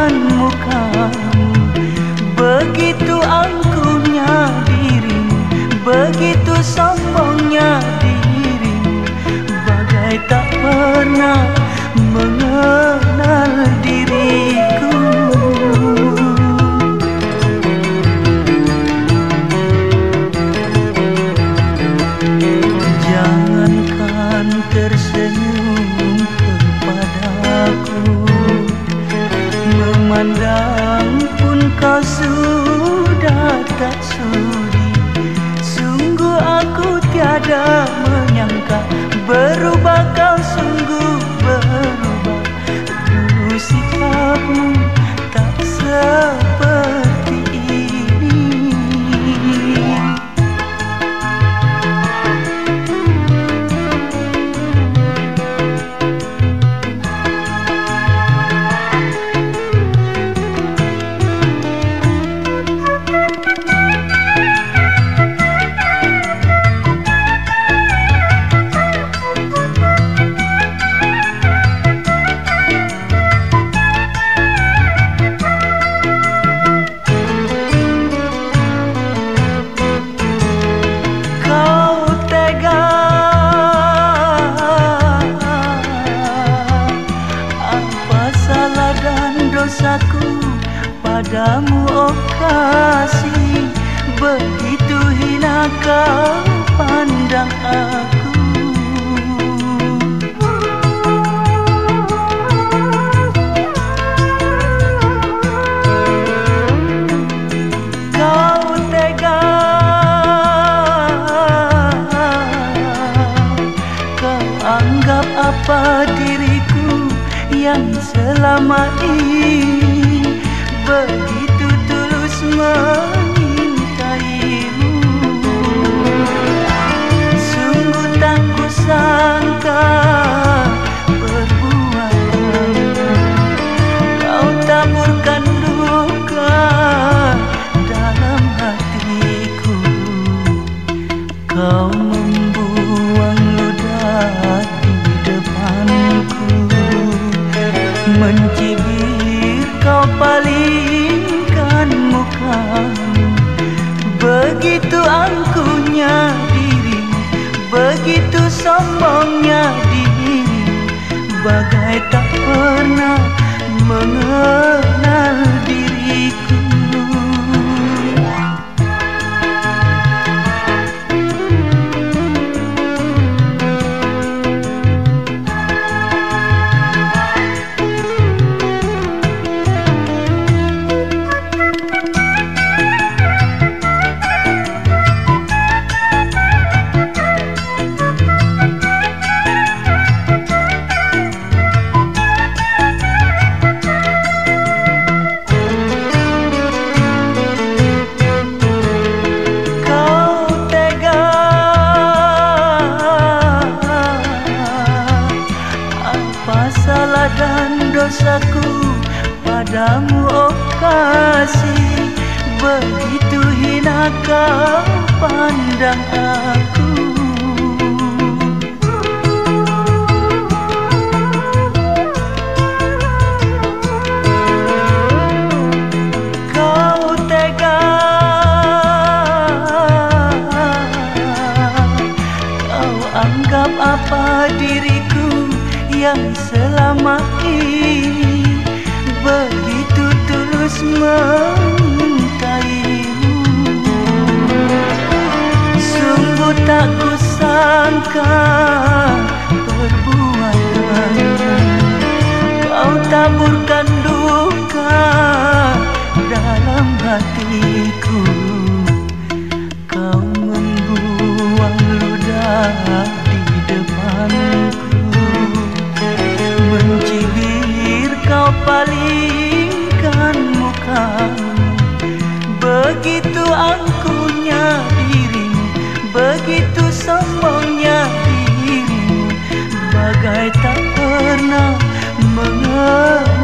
palingkan mukamu. Begitu angkuhnya dirimu, begitu sombongnya dirimu, bagai tak pernah mengenal diriku. Jangankan tersenyum kepadaku, memandang pun kau sudah tak sudi. Sungguh aku tiada menyangka, berubah kau sungguh berubah. Dulu sikapmu tak seperti ini. Dosaku padamu, oh kasih, begitu hina kau pandang aku. Kau tega, kau anggap apa diriku yang selama ini begitu tulus mengintaimu. Sungguh tak kusangka perbuatanmu kau taburkan duka dalam hatiku. Kau membuang ludah di depanku, mencibir kau palingkan mukamu. Begitu angkuhnya dirimu, begitu sombongnya dirimu, bagai tak pernah mengenal diriku. Salah dan dosaku padamu, oh kasih, begitu hina kau pandang aku. Kau tega, kau anggap apa diriku yang selama ini begitu tulus mengintaimu. Sungguh tak kusangka perbuatanmu kau taburkan duka dalam hatiku. Kau membuang ludah di depanku, mencibir kau palingkan mukamu. Begitu angkuhnya dirimu, begitu sombongnya dirimu, bagai tak pernah mengenal